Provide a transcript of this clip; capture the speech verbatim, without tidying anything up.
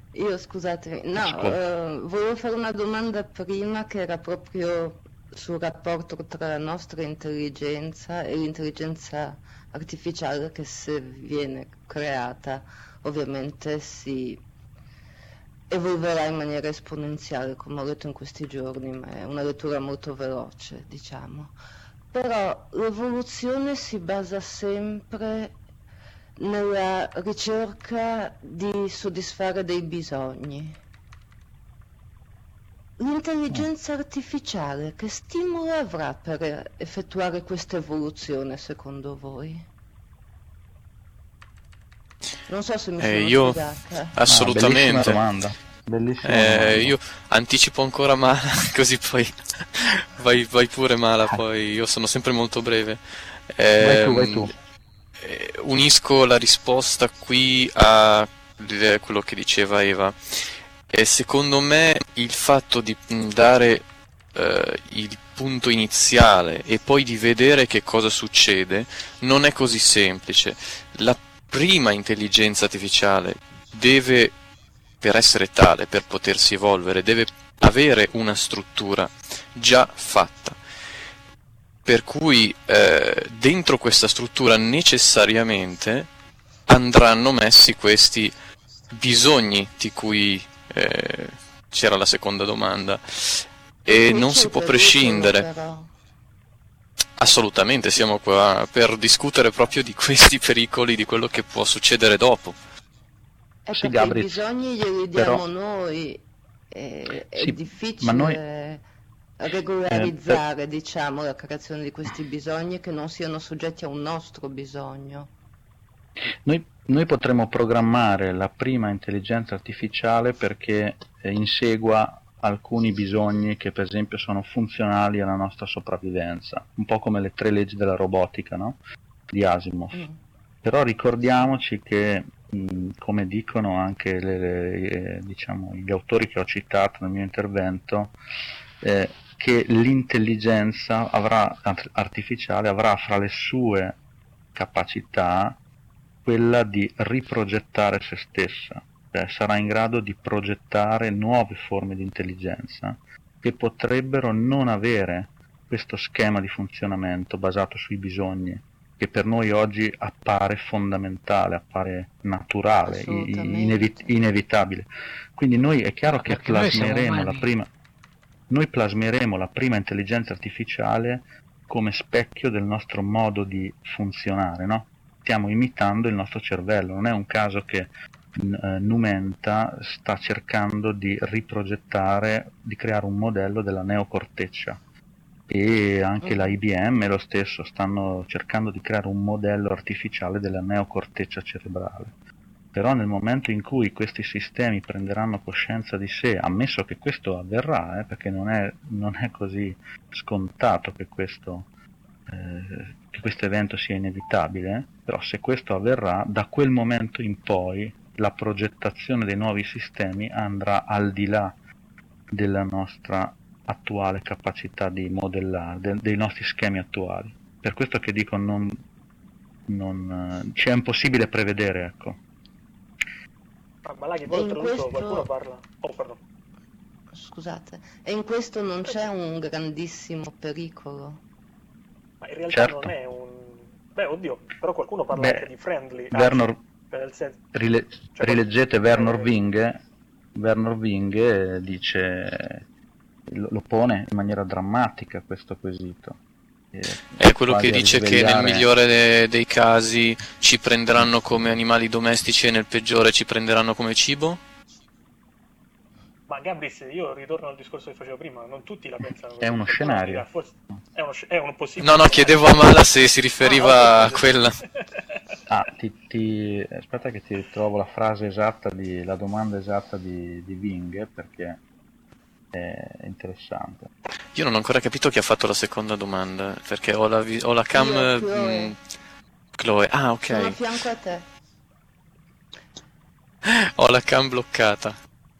Io scusatemi, no, Ascolta. eh, volevo fare una domanda prima che era proprio sul rapporto tra la nostra intelligenza e l'intelligenza artificiale che se viene creata ovviamente si evolverà in maniera esponenziale, come ho letto in questi giorni, ma è una lettura molto veloce, diciamo. Però l'evoluzione si basa sempre nella ricerca di soddisfare dei bisogni. Mm. L'intelligenza artificiale che stimolo avrà per effettuare questa evoluzione, secondo voi? Non so se mi Eh, sono io spiegata. Ah, bellissima assolutamente. domanda. Bellissima Eh, domanda. io anticipo ancora Mala, così poi vai, vai pure Mala, Dai, poi io sono sempre molto breve. vai tu, vai tu. Ehm, eh, unisco la risposta qui a l- quello che diceva Eva. E secondo me il fatto di mh, dare eh, il punto iniziale e poi di vedere che cosa succede non è così semplice. La prima intelligenza artificiale deve, per essere tale, per potersi evolvere, deve avere una struttura già fatta. Per cui eh, dentro questa struttura necessariamente andranno messi questi bisogni di cui eh, c'era la seconda domanda E e qui non c'è si un può pericolo prescindere. però. Assolutamente, siamo qua per discutere proprio di questi pericoli, di quello che può succedere dopo. È Sì, perché i Gabrit, bisogni glieli però diamo noi, e- è sì, ma noi difficile eh, per- regolarizzare, diciamo, la creazione di questi bisogni che non siano soggetti a un nostro bisogno. Noi, noi potremmo programmare la prima intelligenza artificiale perché eh, insegua alcuni bisogni che per esempio sono funzionali alla nostra sopravvivenza, un po' come le tre leggi della robotica, no? Di Asimov. Mm. Però ricordiamoci che, mh, come dicono anche le, le- eh, diciamo, gli autori che ho citato nel mio intervento, eh, che l'intelligenza avrà, artificiale avrà fra le sue capacità quella di riprogettare se stessa, cioè sarà in grado di progettare nuove forme di intelligenza che potrebbero non avere questo schema di funzionamento basato sui bisogni, che per noi oggi appare fondamentale, appare naturale, inevi- Assolutamente. inevitabile. Quindi noi è chiaro Ma che perché noi siamo plasmeremo la umani. prima, noi plasmeremo la prima intelligenza artificiale come specchio del nostro modo di funzionare, no? Stiamo imitando il nostro cervello, non è un caso che eh, Numenta sta cercando di riprogettare, di creare un modello della neocorteccia, e anche la Mhm. I B M lo stesso, stanno cercando di creare un modello artificiale della neocorteccia cerebrale. Però nel momento in cui questi sistemi prenderanno coscienza di sé, ammesso che questo avverrà, eh, perché non è, non è così scontato che questo, eh, che questo evento sia inevitabile, però se questo avverrà, da quel momento in poi la progettazione dei nuovi sistemi andrà al di là della nostra attuale capacità di modellare, de- dei nostri schemi attuali. Per questo che dico non, non eh, cioè è impossibile prevedere, ecco. Ah, Malaghi, E poi in oltretutto qualcuno questo, parla. Oh, pardon. scusate, e in questo non c'è un grandissimo pericolo. Ma in realtà Certo. non è un... Beh, oddio, però qualcuno parla Beh, anche di friendly A I, Werner, nel senso... rile- Cioè, rileggete Werner eh, Winge, Werner Winge dice, lo, lo pone in maniera drammatica questo quesito, eh, È quello che quasi a dice che nel risvegliare. migliore de- dei casi ci prenderanno come animali domestici e nel peggiore ci prenderanno come cibo? Ma Gabris, io ritorno al discorso che facevo prima, non tutti la pensano È così. uno Qualcuno mi dirà, scenario. forse è uno, sc- è un possibile No, no, scenario. chiedevo a Mala se si Ah, riferiva a ok, quella. scusa. Ah, ti, ti- aspetta che ti ritrovo la frase esatta, di, la domanda esatta di, di Winge, perché è interessante. Io non ho ancora capito chi ha fatto la seconda domanda, perché ho la, vi- ho la cam... Io, mh, Chloe, Chloe, ah sono a ok, fianco a te. ho la cam bloccata.